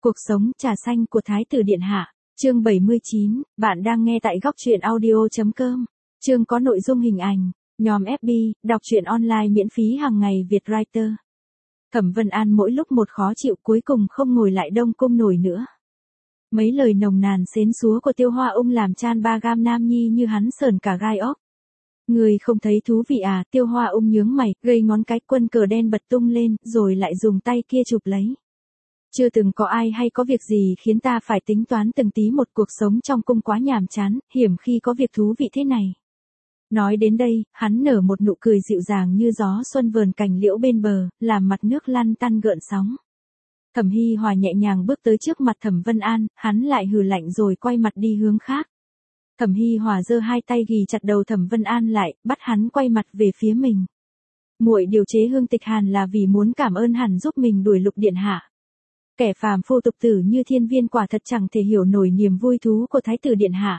Cuộc sống trà xanh của Thái tử Điện Hạ, chương 79, bạn đang nghe tại góc truyện audio.com. Chương có nội dung hình ảnh, nhóm FB, đọc truyện online miễn phí hàng ngày Vietwriter. Thẩm Vân An mỗi lúc một khó chịu cuối cùng không ngồi lại Đông Cung nổi nữa. Mấy lời nồng nàn xến xúa của Tiêu Hoa Ung làm chan ba gam nam nhi như hắn sờn cả gai ốc. Người không thấy thú vị à? Tiêu Hoa Ung nhướng mày, gây ngón cái quân cờ đen bật tung lên, rồi lại dùng tay kia chụp lấy. Chưa từng có ai hay có việc gì khiến ta phải tính toán từng tí một, cuộc sống trong cung quá nhàm chán, hiểm khi có việc thú vị thế này. Nói đến đây, hắn nở một nụ cười dịu dàng như gió xuân vườn cành liễu bên bờ, làm mặt nước lăn tăn gợn sóng. Thẩm Hi Hòa nhẹ nhàng bước tới trước mặt Thẩm Vân An, hắn lại hừ lạnh rồi quay mặt đi hướng khác. Thẩm Hi Hòa giơ hai tay ghì chặt đầu Thẩm Vân An lại, bắt hắn quay mặt về phía mình. Muội điều chế Hương Tịch Hàn là vì muốn cảm ơn hắn giúp mình đuổi Lục Điện Hạ. Kẻ phàm phu tục tử như Thiên Viên quả thật chẳng thể hiểu nổi niềm vui thú của Thái tử Điện Hạ.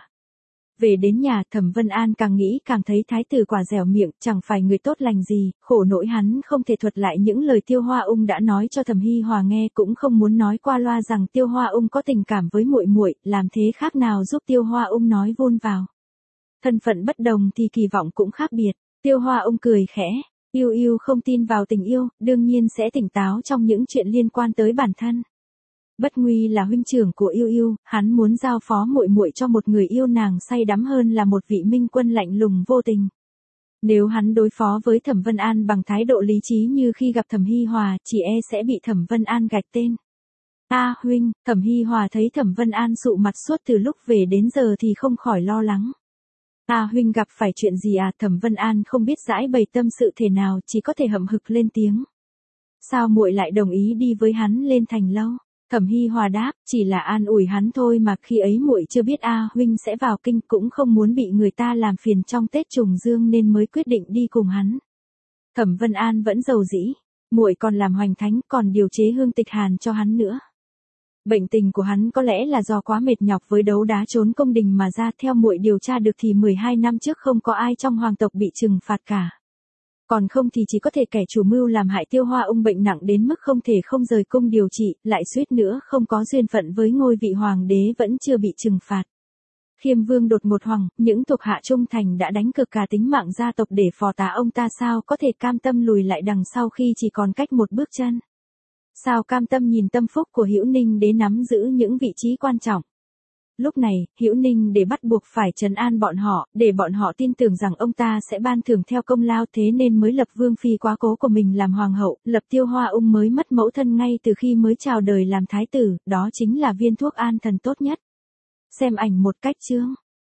Về đến nhà, Thẩm Vân An càng nghĩ càng thấy Thái tử quả dẻo miệng, chẳng phải người tốt lành gì, khổ nỗi hắn không thể thuật lại những lời Tiêu Hoa Ung đã nói cho Thẩm Hi Hòa nghe, cũng không muốn nói qua loa rằng Tiêu Hoa Ung có tình cảm với muội muội, làm thế khác nào giúp Tiêu Hoa Ung nói vôn vào. Thân phận bất đồng thì kỳ vọng cũng khác biệt. Tiêu Hoa Ung cười khẽ, Yêu Yêu không tin vào tình yêu, đương nhiên sẽ tỉnh táo trong những chuyện liên quan tới bản thân. Bất Nguy là huynh trưởng của Yêu Yêu, hắn muốn giao phó muội muội cho một người yêu nàng say đắm hơn là một vị minh quân lạnh lùng vô tình. Nếu hắn đối phó với Thẩm Vân An bằng thái độ lý trí như khi gặp Thẩm Hi Hòa, chỉ e sẽ bị Thẩm Vân An gạch tên. Huynh, Thẩm Hi Hòa thấy Thẩm Vân An sụ mặt suốt từ lúc về đến giờ thì không khỏi lo lắng. Huynh gặp phải chuyện gì à? Thẩm Vân An không biết giải bày tâm sự thế nào, chỉ có thể hậm hực lên tiếng. Sao muội lại đồng ý đi với hắn lên thành lâu? Thẩm Hi Hòa đáp, chỉ là an ủi hắn thôi mà, khi ấy muội chưa biết huynh sẽ vào kinh, cũng không muốn bị người ta làm phiền trong Tết Trùng Dương nên mới quyết định đi cùng hắn. Thẩm Vân An vẫn dầu dĩ, muội còn làm hoành thánh, còn điều chế Hương Tịch Hàn cho hắn nữa. Bệnh tình của hắn có lẽ là do quá mệt nhọc với đấu đá trốn cung đình mà ra, theo muội điều tra được thì 12 năm trước không có ai trong hoàng tộc bị trừng phạt cả. Còn không thì chỉ có thể kẻ chủ mưu làm hại Tiêu Hoa Ung bệnh nặng đến mức không thể không rời cung điều trị, lại suýt nữa không có duyên phận với ngôi vị hoàng đế vẫn chưa bị trừng phạt. Khiêm Vương đột ngột hoằng, những thuộc hạ trung thành đã đánh cược cả tính mạng gia tộc để phò tá ông ta, sao có thể cam tâm lùi lại đằng sau khi chỉ còn cách một bước chân. Sao cam tâm nhìn tâm phúc của Hữu Ninh Đế nắm giữ những vị trí quan trọng. Lúc này, Hữu Ninh Đế bắt buộc phải trấn an bọn họ, để bọn họ tin tưởng rằng ông ta sẽ ban thưởng theo công lao, thế nên mới lập Vương Phi quá cố của mình làm hoàng hậu, lập Tiêu Hoa Ung mới mất mẫu thân ngay từ khi mới chào đời làm thái tử, đó chính là viên thuốc an thần tốt nhất. Xem ảnh một cách chương.